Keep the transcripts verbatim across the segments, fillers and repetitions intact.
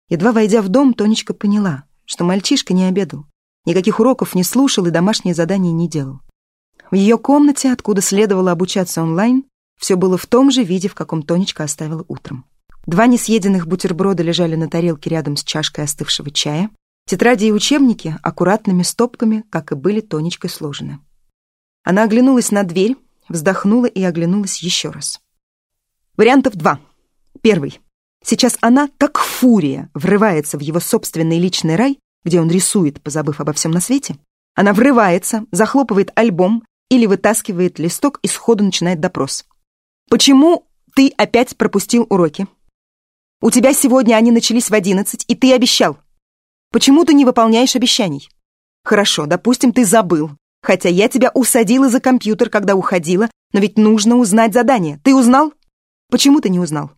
Едва войдя в дом, Тонечка поняла, что мальчишка не обедал, никаких уроков не слушал и домашние задания не делал. В ее комнате, откуда следовало обучаться онлайн, все было в том же виде, в каком Тонечка оставила утром. Два несъеденных бутерброда лежали на тарелке рядом с чашкой остывшего чая. Тетради и учебники аккуратными стопками, как и были Тонечкой сложены. Она оглянулась на дверь, вздохнула и оглянулась еще раз. Вариантов два. Первый. Сейчас она, как фурия, врывается в его собственный личный рай, где он рисует, позабыв обо всем на свете. Она врывается, захлопывает альбом или вытаскивает листок и сходу начинает допрос. «Почему ты опять пропустил уроки? У тебя сегодня они начались в одиннадцать, и ты обещал. Почему ты не выполняешь обещаний? Хорошо, допустим, ты забыл, хотя я тебя усадила за компьютер, когда уходила, но ведь нужно узнать задание. Ты узнал? Почему ты не узнал?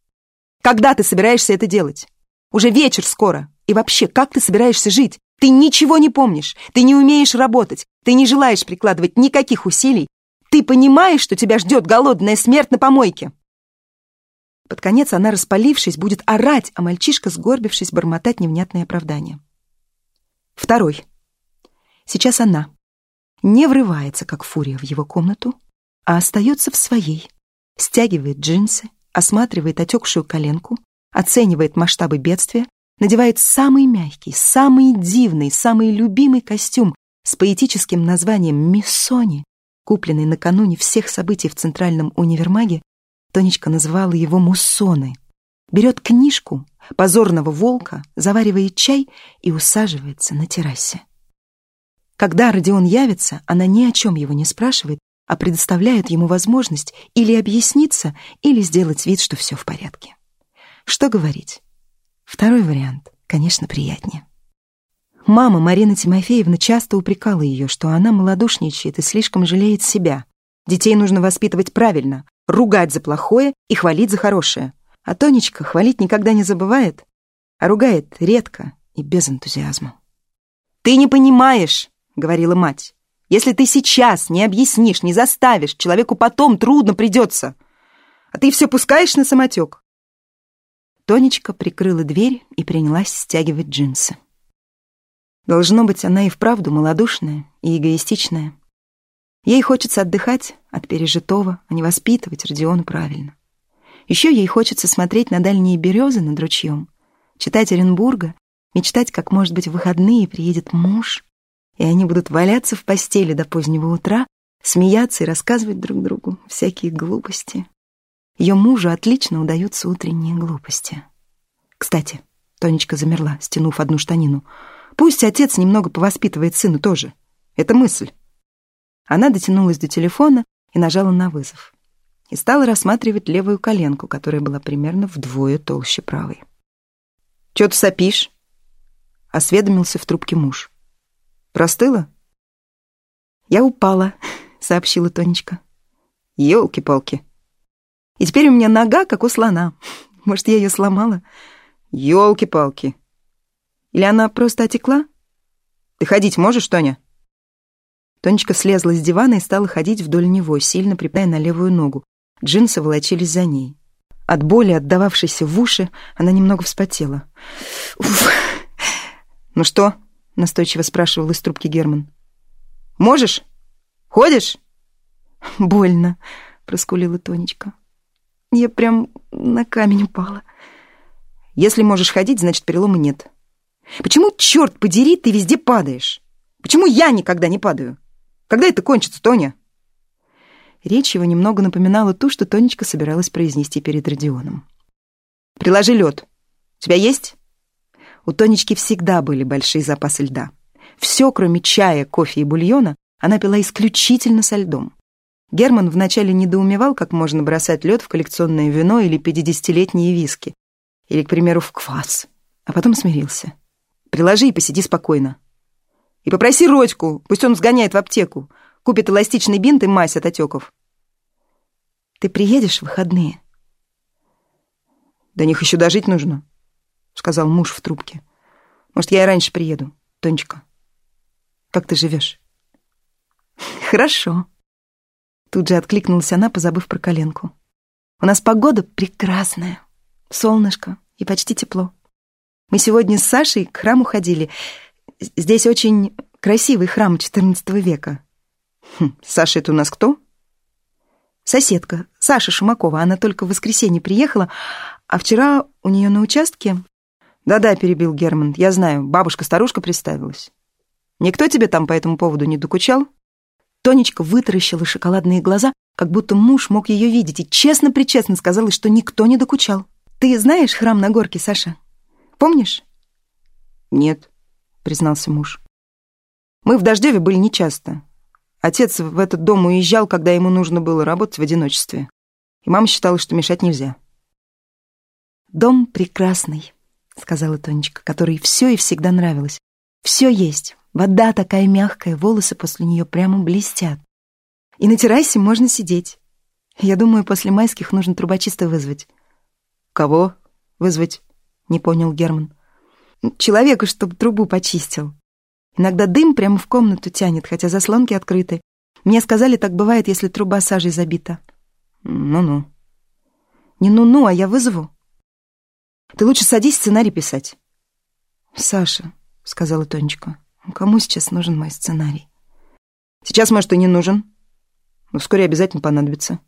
Когда ты собираешься это делать? Уже вечер скоро. И вообще, как ты собираешься жить? Ты ничего не помнишь, ты не умеешь работать, ты не желаешь прикладывать никаких усилий. Ты понимаешь, что тебя ждет голодная смерть на помойке?» Под конец она, распалившись, будет орать, а мальчишка, сгорбившись, бормотать невнятные оправдания. Второй. Сейчас она не врывается, как фурия, в его комнату, а остается в своей, стягивает джинсы, осматривает отекшую коленку, оценивает масштабы бедствия, надевает самый мягкий, самый дивный, самый любимый костюм с поэтическим названием «Миссони», купленный накануне всех событий в Центральном универмаге. Тонечка называла его «Муссоны». Берет книжку «Позорного волка», заваривает чай и усаживается на террасе. Когда Родион явится, она ни о чем его не спрашивает, а предоставляет ему возможность или объясниться, или сделать вид, что все в порядке. Что говорить? Второй вариант, конечно, приятнее. Мама Марина Тимофеевна часто упрекала ее, что она малодушничает и слишком жалеет себя. Детей нужно воспитывать правильно, ругать за плохое и хвалить за хорошее. А Тонечка хвалить никогда не забывает, а ругает редко и без энтузиазма. «Ты не понимаешь», — говорила мать, «если ты сейчас не объяснишь, не заставишь, человеку потом трудно придется. А ты все пускаешь на самотек». Тонечка прикрыла дверь и принялась стягивать джинсы. Должно быть, она и вправду малодушная и эгоистичная. Ей хочется отдыхать от пережитого, а не воспитывать Родиона правильно. Еще ей хочется смотреть на дальние березы над ручьем, читать Оренбурга, мечтать, как, может быть, в выходные приедет муж, и они будут валяться в постели до позднего утра, смеяться и рассказывать друг другу всякие глупости. Ее мужу отлично удаются утренние глупости. Кстати, Тонечка замерла, стянув одну штанину. Пусть отец немного повоспитывает сына тоже. Это мысль. Она дотянулась до телефона и нажала на вызов. И стала рассматривать левую коленку, которая была примерно вдвое толще правой. «Чё ты сопишь?» — осведомился в трубке муж. «Простыла?» «Я упала», — сообщила Тонечка. «Ёлки-палки. И теперь у меня нога, как у слона. Может, я ее сломала?» «Ёлки-палки. Или она просто отекла? Ты ходить можешь, Тоня?» Тонечка слезла с дивана и стала ходить вдоль него, сильно припадая на левую ногу. Джинсы волочились за ней. От боли, отдававшейся в уши, она немного вспотела. «Уф!» «Ну что?» — настойчиво спрашивал из трубки Герман. «Можешь? Ходишь?» «Больно», — проскулила Тонечка. «Я прям на камень упала». «Если можешь ходить, значит, перелома нет. Почему, черт подери, ты везде падаешь? Почему я никогда не падаю? Когда это кончится, Тоня?» Речь его немного напоминала ту, что Тонечка собиралась произнести перед Родионом. «Приложи лед. У тебя есть?» У Тонечки всегда были большие запасы льда. Все, кроме чая, кофе и бульона, она пила исключительно со льдом. Герман вначале недоумевал, как можно бросать лед в коллекционное вино или пятидесятилетние виски, или, к примеру, в квас, а потом смирился. «Приложи и посиди спокойно. И попроси Родьку, пусть он сгоняет в аптеку, купит эластичный бинт и мазь от отеков». «Ты приедешь в выходные?» «До них еще дожить нужно», — сказал муж в трубке. «Может, я и раньше приеду, Тонечка. Как ты живешь?» «Хорошо». Тут же откликнулась она, позабыв про коленку. «У нас погода прекрасная, солнышко и почти тепло. Мы сегодня с Сашей к храму ходили. Здесь очень красивый храм четырнадцатого века. Хм, Саша, это у нас кто? Соседка, Саша Шумакова. Она только в воскресенье приехала, а вчера у нее на участке... Да-да, перебил Герман, я знаю, бабушка-старушка представилась. Никто тебе там по этому поводу не докучал? Тонечка вытаращила шоколадные глаза, как будто муж мог ее видеть, и честно-причестно сказала, что никто не докучал. Ты знаешь храм на горке, Саша? Помнишь? Нет, признался муж. Мы в Дождеве были нечасто. Отец в этот дом уезжал, когда ему нужно было работать в одиночестве. И мама считала, что мешать нельзя. «Дом прекрасный», — сказала Тонечка, которой все и всегда нравилось. «Все есть. Вода такая мягкая, волосы после нее прямо блестят. И на террасе можно сидеть. Я думаю, после майских нужно трубочиста вызвать». «Кого вызвать?» — не понял Герман. «Человека, чтобы трубу почистил. Иногда дым прямо в комнату тянет, хотя заслонки открыты. Мне сказали, так бывает, если труба сажей забита». «Ну-ну». «Не ну-ну, а я вызову». «Ты лучше садись сценарий писать». «Саша», — сказала Тонечка, — «кому сейчас нужен мой сценарий?» «Сейчас, может, и не нужен, но вскоре обязательно понадобится».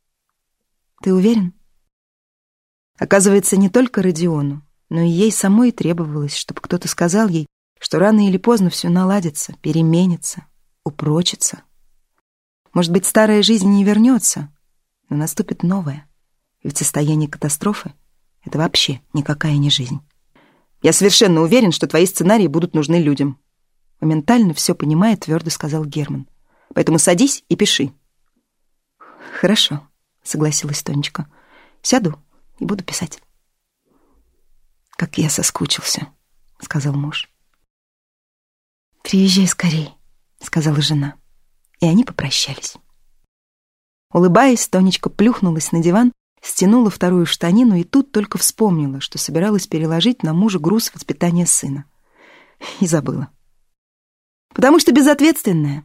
«Ты уверен?» Оказывается, не только Родиону, но и ей самой требовалось, чтобы кто-то сказал ей, что рано или поздно все наладится, переменится, упрочится. Может быть, старая жизнь не вернется, но наступит новая, ведь состояние катастрофы — это вообще никакая не жизнь. «Я совершенно уверен, что твои сценарии будут нужны людям», — моментально все понимая, твердо сказал Герман. «Поэтому садись и пиши». «Хорошо», — согласилась Тонечка. «Сяду и буду писать». «Как я соскучился», — сказал муж. «Приезжай скорей», — сказала жена. И они попрощались. Улыбаясь, Тонечка плюхнулась на диван, стянула вторую штанину и тут только вспомнила, что собиралась переложить на мужа груз воспитания сына. И забыла. Потому что безответственная.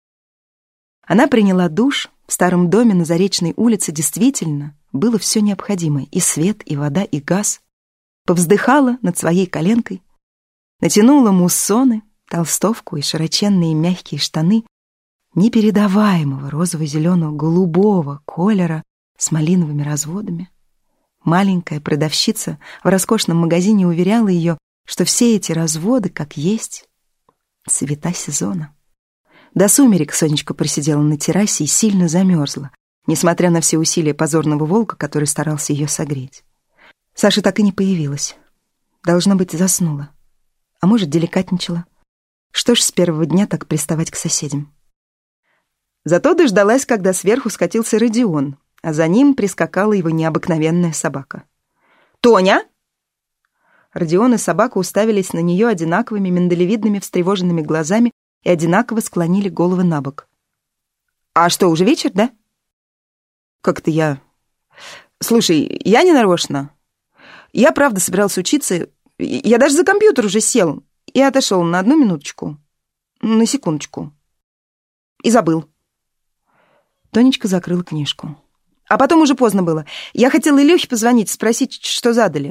Она приняла душ. В старом доме на Заречной улице действительно было все необходимое: и свет, и вода, и газ. Повздыхала над своей коленкой, натянула муссоны, толстовку и широченные мягкие штаны непередаваемого розово-зеленого голубого колера с малиновыми разводами. Маленькая продавщица в роскошном магазине уверяла ее, что все эти разводы, как есть, цвета сезона. До сумерек Сонечка просидела на террасе и сильно замерзла, несмотря на все усилия позорного волка, который старался ее согреть. Саша так и не появилась. Должно быть, заснула. А может, деликатничала. Что ж с первого дня так приставать к соседям? Зато дождалась, когда сверху скатился Родион, а за ним прискакала его необыкновенная собака. «Тоня!» Родион и собака уставились на нее одинаковыми миндалевидными встревоженными глазами и одинаково склонили головы на бок. «А что, уже вечер, да?» «Как-то я... Слушай, я не нарочно. Я правда собирался учиться. Я даже за компьютер уже сел и отошел на одну минуточку. На секундочку. И забыл». Тонечка закрыла книжку. «А потом уже поздно было. Я хотела Илюхе позвонить, спросить, что задали».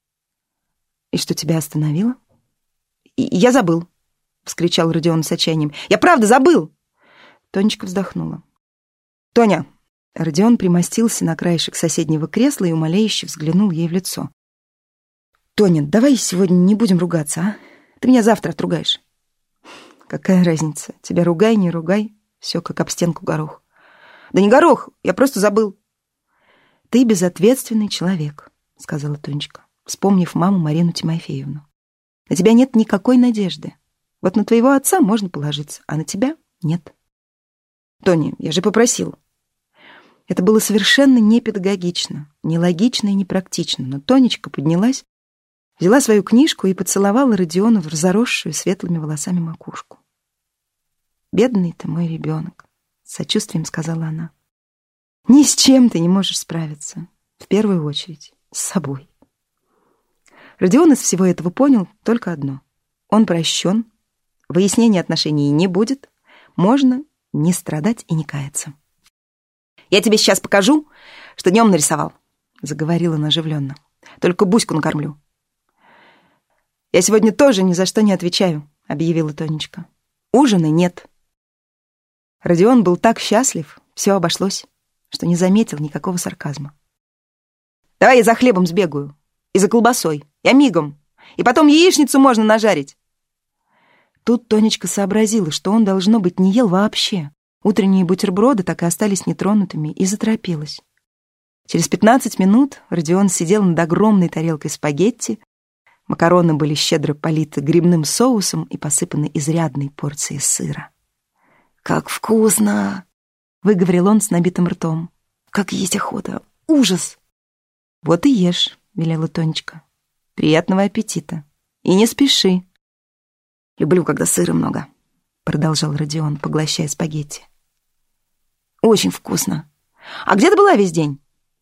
«И что тебя остановило?» «Я забыл», — вскричал Родион с отчаянием. «Я правда забыл!» Тонечка вздохнула. «Тоня!» Родион примостился на краешек соседнего кресла и умоляюще взглянул ей в лицо. «Тоня, давай сегодня не будем ругаться, а? Ты меня завтра отругаешь». «Какая разница? Тебя ругай, не ругай. Все как об стенку горох». «Да не горох, я просто забыл». «Ты безответственный человек», — сказала Тонечка, вспомнив маму Марину Тимофеевну. «На тебя нет никакой надежды. Вот на твоего отца можно положиться, а на тебя нет». «Тоня, я же попросил». Это было совершенно непедагогично, нелогично и непрактично, но Тонечка поднялась, взяла свою книжку и поцеловала Родиона в разоросшую светлыми волосами макушку. «Бедный ты мой ребенок», — с сочувствием сказала она. «Ни с чем ты не можешь справиться, в первую очередь с собой». Родион из всего этого понял только одно: он прощен, выяснения отношений не будет, можно не страдать и не каяться. «Я тебе сейчас покажу, что днем нарисовал», — заговорила она оживленно. «Только Буську накормлю». «Я сегодня тоже ни за что не отвечаю», — объявила Тонечка. «Ужина нет». Родион был так счастлив, все обошлось, что не заметил никакого сарказма. «Давай я за хлебом сбегаю. И за колбасой. Я мигом. И потом яичницу можно нажарить». Тут Тонечка сообразила, что он, должно быть, не ел вообще. Утренние бутерброды так и остались нетронутыми, и заторопилась. Через пятнадцать минут Родион сидел над огромной тарелкой спагетти. Макароны были щедро политы грибным соусом и посыпаны изрядной порцией сыра. «Как вкусно!» — выговорил он с набитым ртом. «Как есть охота! Ужас!» «Вот и ешь», — велела Тонечка. «Приятного аппетита! И не спеши!» «Люблю, когда сыра много», — продолжал Родион, поглощая спагетти. «Очень вкусно! А где ты была весь день?»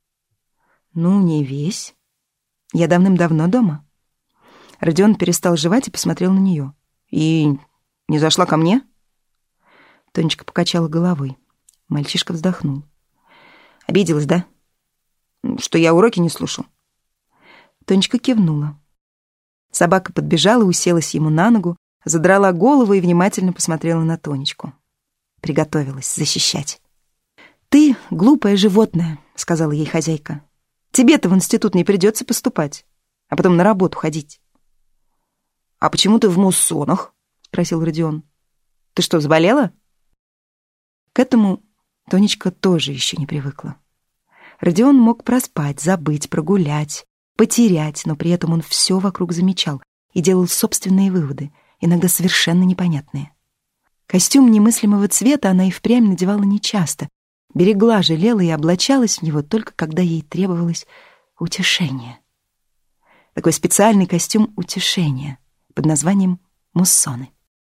«Ну, не весь. Я давным-давно дома». Родион перестал жевать и посмотрел на нее. «И не зашла ко мне?» Тонечка покачала головой. Мальчишка вздохнул. «Обиделась, да? Что я уроки не слушаю?» Тонечка кивнула. Собака подбежала, уселась ему на ногу, задрала голову и внимательно посмотрела на Тонечку. Приготовилась защищать. «Ты глупое животное», — сказала ей хозяйка. «Тебе-то в институт не придется поступать, а потом на работу ходить». «А почему ты в муссонах?» — спросил Родион. «Ты что, заболела?» К этому Тонечка тоже еще не привыкла. Родион мог проспать, забыть, прогулять, потерять, но при этом он все вокруг замечал и делал собственные выводы, иногда совершенно непонятные. Костюм немыслимого цвета она и впрямь надевала нечасто, берегла, жалела и облачалась в него только когда ей требовалось утешение. Такой специальный костюм утешения под названием муссоны.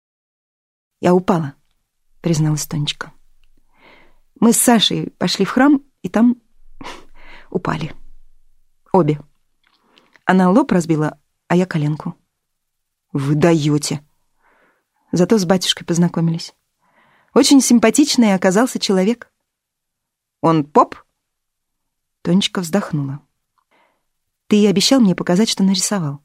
«Я упала», — призналась Тонечка. «Мы с Сашей пошли в храм, и там упали. Обе. Она лоб разбила, а я коленку». «Вы даете!» Зато с батюшкой познакомились. Очень симпатичный оказался человек. «Он поп?» Тонечка вздохнула. «Ты обещал мне показать, что нарисовал».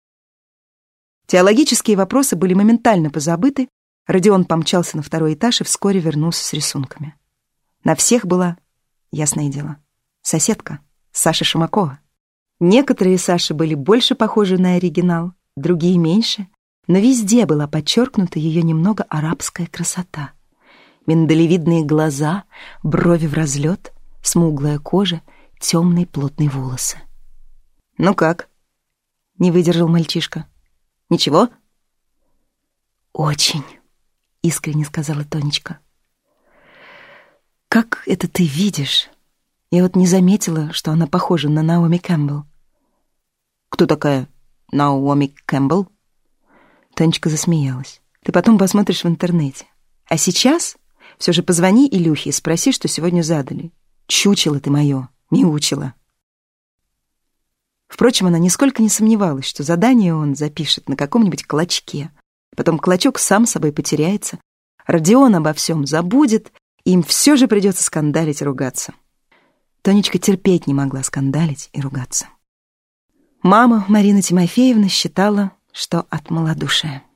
Теологические вопросы были моментально позабыты. Родион помчался на второй этаж и вскоре вернулся с рисунками. На всех была, ясное дело, соседка Саша Шамакова. Некоторые Саши были больше похожи на оригинал, другие меньше, но везде была подчеркнута ее немного арабская красота. Миндалевидные глаза, брови в разлет, смуглая кожа, темные плотные волосы. «Ну как?» — не выдержал мальчишка. «Ничего?» «Очень», — искренне сказала Тонечка. «Как это ты видишь? Я вот не заметила, что она похожа на Наоми Кэмпбелл». «Кто такая Наоми Кэмпбелл?» Тонечка засмеялась. «Ты потом посмотришь в интернете. А сейчас все же позвони Илюхе и спроси, что сегодня задали. Чучело ты мое, мяучело». Впрочем, она нисколько не сомневалась, что задание он запишет на каком-нибудь клочке. Потом клочок сам собой потеряется. Родион обо всем забудет, и им все же придется скандалить и ругаться. Тонечка терпеть не могла скандалить и ругаться. Мама Марина Тимофеевна считала, что от малодушия.